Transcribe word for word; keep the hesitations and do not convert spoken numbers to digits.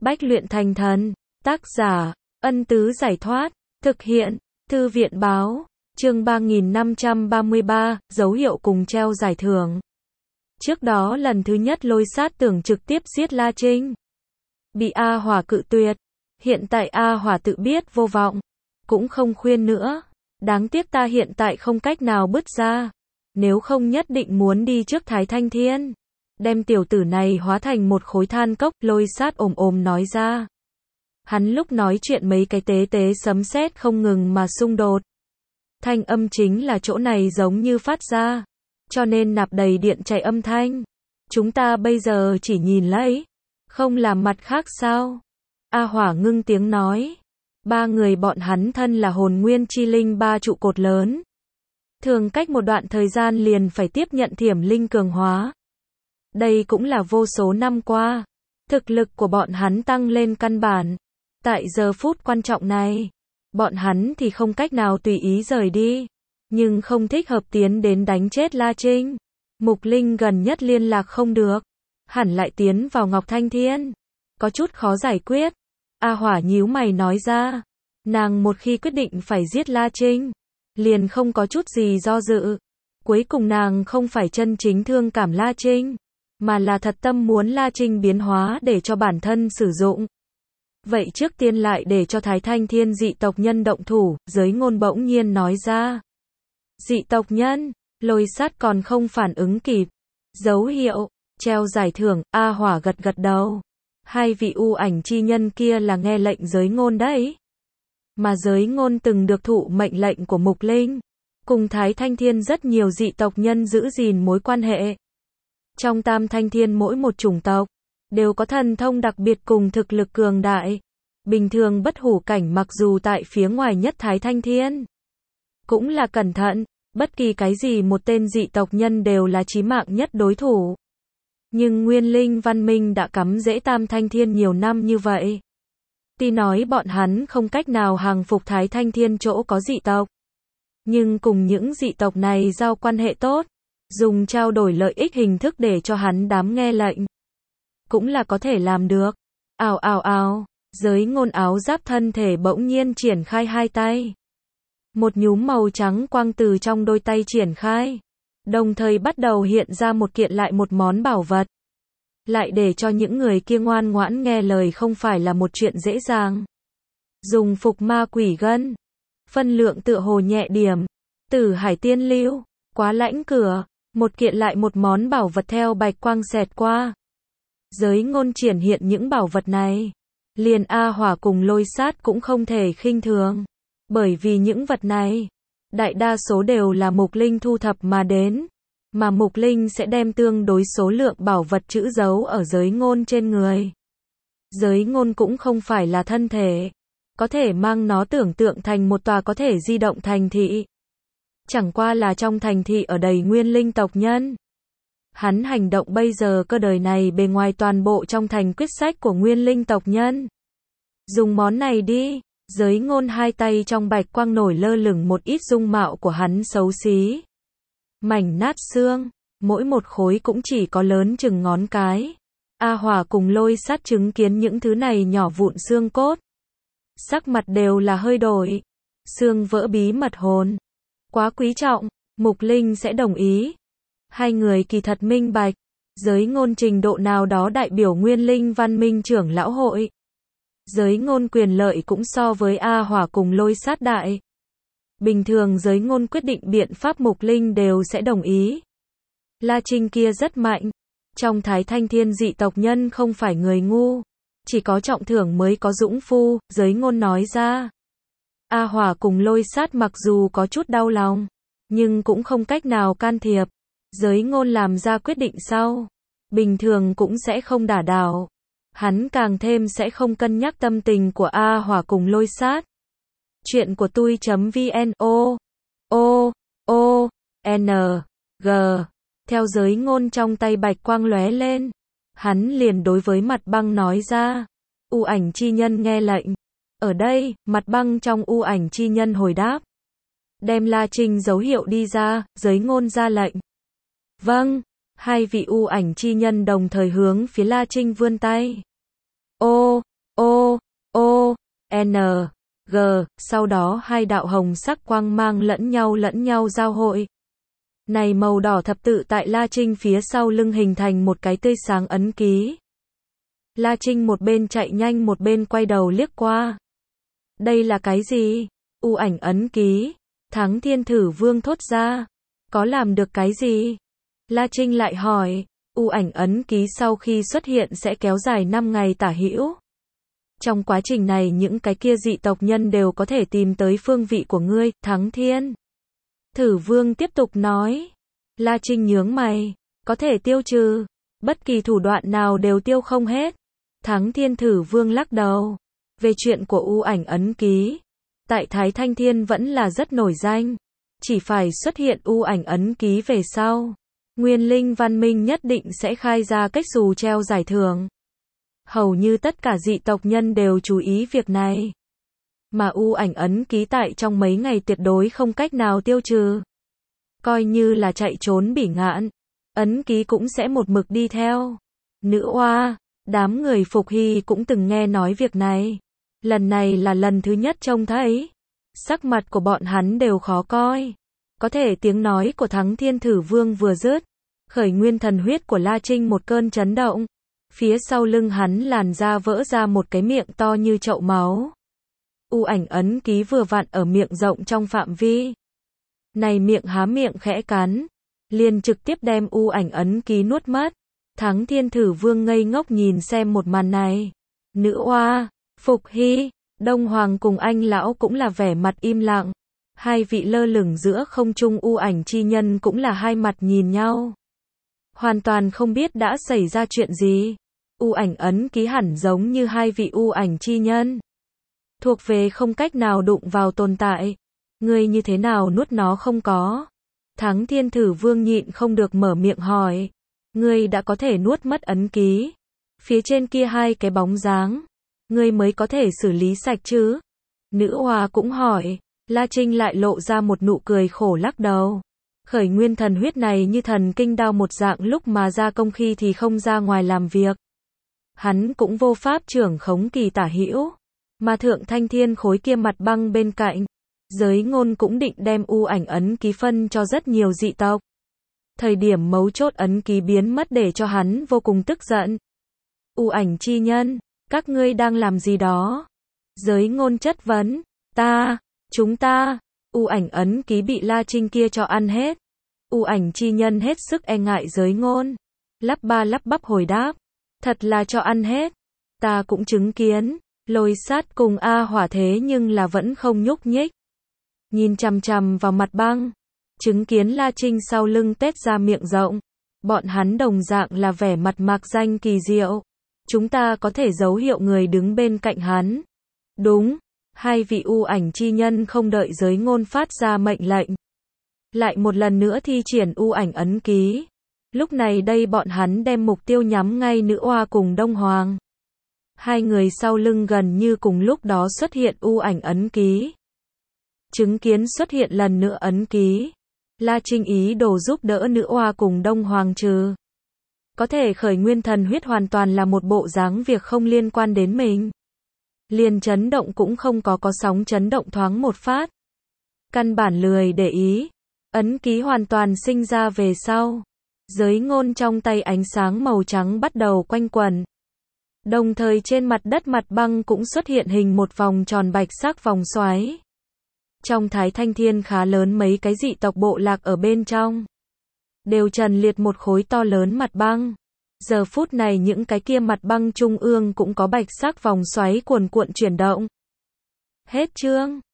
Bách luyện thành thần. Tác giả, Ân Tứ Giải Thoát. Thực hiện, Thư viện Báo. Chương ba nghìn năm trăm ba mươi ba, dấu hiệu cùng treo giải thưởng. Trước đó lần thứ nhất Lôi Sát tưởng trực tiếp giết La Trinh. Bị A Hỏa cự tuyệt. Hiện tại A Hỏa tự biết vô vọng. Cũng không khuyên nữa. Đáng tiếc ta hiện tại không cách nào bứt ra. Nếu không nhất định muốn đi trước Thái Thanh Thiên. Đem tiểu tử này hóa thành một khối than cốc, Lôi Sát ồm ồm nói ra. Hắn lúc nói chuyện mấy cái tế tế sấm sét không ngừng mà xung đột. Thanh âm chính là chỗ này giống như phát ra. Cho nên nạp đầy điện chạy âm thanh. Chúng ta bây giờ chỉ nhìn lấy. Không làm mặt khác sao? A Hỏa ngưng tiếng nói. Ba người bọn hắn thân là hồn nguyên chi linh ba trụ cột lớn. Thường cách một đoạn thời gian liền phải tiếp nhận thiểm linh cường hóa. Đây cũng là vô số năm qua. Thực lực của bọn hắn tăng lên căn bản. Tại giờ phút quan trọng này, bọn hắn thì không cách nào tùy ý rời đi. Nhưng không thích hợp tiến đến đánh chết La Trinh. Mục Linh gần nhất liên lạc không được. Hẳn lại tiến vào Ngọc Thanh Thiên. Có chút khó giải quyết. A Hỏa nhíu mày nói ra. Nàng một khi quyết định phải giết La Trinh, liền không có chút gì do dự. Cuối cùng nàng không phải chân chính thương cảm La Trinh, mà là thật tâm muốn La Trinh biến hóa để cho bản thân sử dụng. Vậy trước tiên lại để cho Thái Thanh Thiên dị tộc nhân động thủ, Giới Ngôn bỗng nhiên nói ra. Dị tộc nhân, Lôi Sát còn không phản ứng kịp. Dấu hiệu, treo giải thưởng, A Hỏa gật gật đầu. Hai vị u ảnh chi nhân kia là nghe lệnh Giới Ngôn đấy. Mà Giới Ngôn từng được thụ mệnh lệnh của Mục Linh. Cùng Thái Thanh Thiên rất nhiều dị tộc nhân giữ gìn mối quan hệ. Trong Tam Thanh Thiên mỗi một chủng tộc đều có thần thông đặc biệt cùng thực lực cường đại. Bình thường bất hủ cảnh mặc dù tại phía ngoài nhất Thái Thanh Thiên cũng là cẩn thận, bất kỳ cái gì một tên dị tộc nhân đều là chí mạng nhất đối thủ. Nhưng Nguyên Linh văn minh đã cắm rễ Tam Thanh Thiên nhiều năm như vậy. Tuy nói bọn hắn không cách nào hàng phục Thái Thanh Thiên chỗ có dị tộc. Nhưng cùng những dị tộc này giao quan hệ tốt, dùng trao đổi lợi ích hình thức để cho hắn đám nghe lệnh. Cũng là có thể làm được. Ào ào ào, Giới Ngôn áo giáp thân thể bỗng nhiên triển khai hai tay. Một nhúm màu trắng quang từ trong đôi tay triển khai. Đồng thời bắt đầu hiện ra một kiện lại một món bảo vật. Lại để cho những người kia ngoan ngoãn nghe lời không phải là một chuyện dễ dàng. Dùng phục ma quỷ gân. Phân lượng tựa hồ nhẹ điểm. Tử hải tiên lưu. Quá lãnh cửa. Một kiện lại một món bảo vật theo bạch quang xẹt qua. Giới Ngôn triển hiện những bảo vật này. Liền A Hỏa cùng Lôi Sát cũng không thể khinh thường. Bởi vì những vật này, đại đa số đều là Mục Linh thu thập mà đến. Mà Mục Linh sẽ đem tương đối số lượng bảo vật chữ dấu ở Giới Ngôn trên người. Giới Ngôn cũng không phải là thân thể. Có thể mang nó tưởng tượng thành một tòa có thể di động thành thị. Chẳng qua là trong thành thị ở đầy nguyên linh tộc nhân. Hắn hành động bây giờ cơ đời này bề ngoài toàn bộ trong thành quyết sách của nguyên linh tộc nhân. Dùng món này đi. Giới Ngôn hai tay trong bạch quang nổi lơ lửng một ít dung mạo của hắn xấu xí. Mảnh nát xương, mỗi một khối cũng chỉ có lớn chừng ngón cái. A Hỏa cùng Lôi Sát chứng kiến những thứ này nhỏ vụn xương cốt. Sắc mặt đều là hơi đổi. Xương vỡ bí mật hồn. Quá quý trọng, Mục Linh sẽ đồng ý. Hai người kỳ thật minh bạch. Giới Ngôn trình độ nào đó đại biểu Nguyên Linh văn minh trưởng lão hội. Giới Ngôn quyền lợi cũng so với A Hỏa cùng Lôi Sát đại. Bình thường Giới Ngôn quyết định biện pháp Mục Linh đều sẽ đồng ý. La Trinh kia rất mạnh. Trong Thái Thanh Thiên dị tộc nhân không phải người ngu. Chỉ có trọng thưởng mới có dũng phu, Giới Ngôn nói ra. A Hỏa cùng Lôi Sát mặc dù có chút đau lòng, nhưng cũng không cách nào can thiệp. Giới Ngôn làm ra quyết định sau. Bình thường cũng sẽ không đả đảo. Hắn càng thêm sẽ không cân nhắc tâm tình của A Hỏa cùng Lôi Sát. Chuyện của tui.vn O O O N G. Theo Giới Ngôn trong tay bạch quang lóe lên. Hắn liền đối với Mặt Băng nói ra. U ảnh chi nhân nghe lệnh. Ở đây, Mặt Băng trong u ảnh chi nhân hồi đáp. Đem La Trinh dấu hiệu đi ra, Giới Ngôn ra lệnh. Vâng. Hai vị u ảnh chi nhân đồng thời hướng phía La Trinh vươn tay. Ô, N, G, sau đó hai đạo hồng sắc quang mang lẫn nhau lẫn nhau giao hội. Này màu đỏ thập tự tại La Trinh phía sau lưng hình thành một cái tươi sáng ấn ký. La Trinh một bên chạy nhanh một bên quay đầu liếc qua. Đây là cái gì? U ảnh ấn ký. Thắng Thiên Thử Vương thốt ra. Có làm được cái gì? La Trinh lại hỏi. U ảnh ấn ký sau khi xuất hiện sẽ kéo dài năm ngày tả hữu. Trong quá trình này những cái kia dị tộc nhân đều có thể tìm tới phương vị của ngươi, Thắng Thiên. Thử Vương tiếp tục nói. La Trinh nhướng mày. Có thể tiêu trừ. Bất kỳ thủ đoạn nào đều tiêu không hết. Thắng Thiên Thử Vương lắc đầu. Về chuyện của U ảnh ấn ký. Tại Thái Thanh Thiên vẫn là rất nổi danh. Chỉ phải xuất hiện U ảnh ấn ký về sau. Nguyên linh văn minh nhất định sẽ khai ra cách dù treo giải thưởng. Hầu như tất cả dị tộc nhân đều chú ý việc này. Mà U ảnh ấn ký tại trong mấy ngày tuyệt đối không cách nào tiêu trừ. Coi như là chạy trốn bỉ ngạn. Ấn ký cũng sẽ một mực đi theo. Nữ oa, đám người Phục Hy cũng từng nghe nói việc này. Lần này là lần thứ nhất trông thấy. Sắc mặt của bọn hắn đều khó coi. Có thể tiếng nói của Thắng Thiên Thử Vương vừa dứt. Khởi nguyên thần huyết của La Trinh một cơn chấn động. Phía sau lưng hắn làn da vỡ ra một cái miệng to như chậu máu. U ảnh ấn ký vừa vặn ở miệng rộng trong phạm vi. Này miệng há miệng khẽ cắn. Liền trực tiếp đem U ảnh ấn ký nuốt mất. Thắng Thiên Thử Vương ngây ngốc nhìn xem một màn này. Nữ oa, Phục Hy, Đông Hoàng cùng anh lão cũng là vẻ mặt im lặng. Hai vị lơ lửng giữa không trung U ảnh chi nhân cũng là hai mặt nhìn nhau. Hoàn toàn không biết đã xảy ra chuyện gì. U ảnh ấn ký hẳn giống như hai vị U ảnh chi nhân. Thuộc về không cách nào đụng vào tồn tại. Ngươi như thế nào nuốt nó không có? Thắng Thiên Thử Vương nhịn không được mở miệng hỏi. Ngươi đã có thể nuốt mất ấn ký. Phía trên kia hai cái bóng dáng. Ngươi mới có thể xử lý sạch chứ? Nữ oa cũng hỏi. La Trinh lại lộ ra một nụ cười khổ lắc đầu. Khởi nguyên thần huyết này như thần kinh đao một dạng, lúc mà ra công khi thì không ra ngoài làm việc. Hắn cũng vô pháp trưởng khống kỳ tả hữu. Mà Thượng Thanh Thiên khối kia mặt băng bên cạnh. Giới ngôn cũng định đem U ảnh ấn ký phân cho rất nhiều dị tộc. Thời điểm mấu chốt ấn ký biến mất để cho hắn vô cùng tức giận. U ảnh chi nhân, các ngươi đang làm gì đó? Giới ngôn chất vấn. Ta, chúng ta, U ảnh ấn ký bị La Trinh kia cho ăn hết. U ảnh chi nhân hết sức e ngại giới ngôn. Lắp ba lắp bắp hồi đáp. Thật là cho ăn hết. Ta cũng chứng kiến. Lôi sát cùng A Hỏa thế nhưng là vẫn không nhúc nhích. Nhìn chằm chằm vào mặt băng. Chứng kiến La Trinh sau lưng tét ra miệng rộng. Bọn hắn đồng dạng là vẻ mặt mạc danh kỳ diệu. Chúng ta có thể dấu hiệu người đứng bên cạnh hắn. Đúng. Hai vị U ảnh chi nhân không đợi giới ngôn phát ra mệnh lệnh. Lại một lần nữa thi triển U ảnh ấn ký. Lúc này đây bọn hắn đem mục tiêu nhắm ngay nữ oa cùng Đông Hoàng. Hai người sau lưng gần như cùng lúc đó xuất hiện U ảnh ấn ký. Chứng kiến xuất hiện lần nữa ấn ký. La Trinh ý đồ giúp đỡ nữ oa cùng Đông Hoàng trừ. Có thể khởi nguyên thần huyết hoàn toàn là một bộ dáng việc không liên quan đến mình. Liền chấn động cũng không có có sóng chấn động thoáng một phát. Căn bản lười để ý. Ấn ký hoàn toàn sinh ra về sau. Giới ngôn trong tay ánh sáng màu trắng bắt đầu quanh quẩn. Đồng thời trên mặt đất mặt băng cũng xuất hiện hình một vòng tròn bạch sắc vòng xoáy. Trong Thái Thanh Thiên khá lớn mấy cái dị tộc bộ lạc ở bên trong. Đều trần liệt một khối to lớn mặt băng. Giờ phút này những cái kia mặt băng trung ương cũng có bạch sắc vòng xoáy cuồn cuộn chuyển động. Hết chương.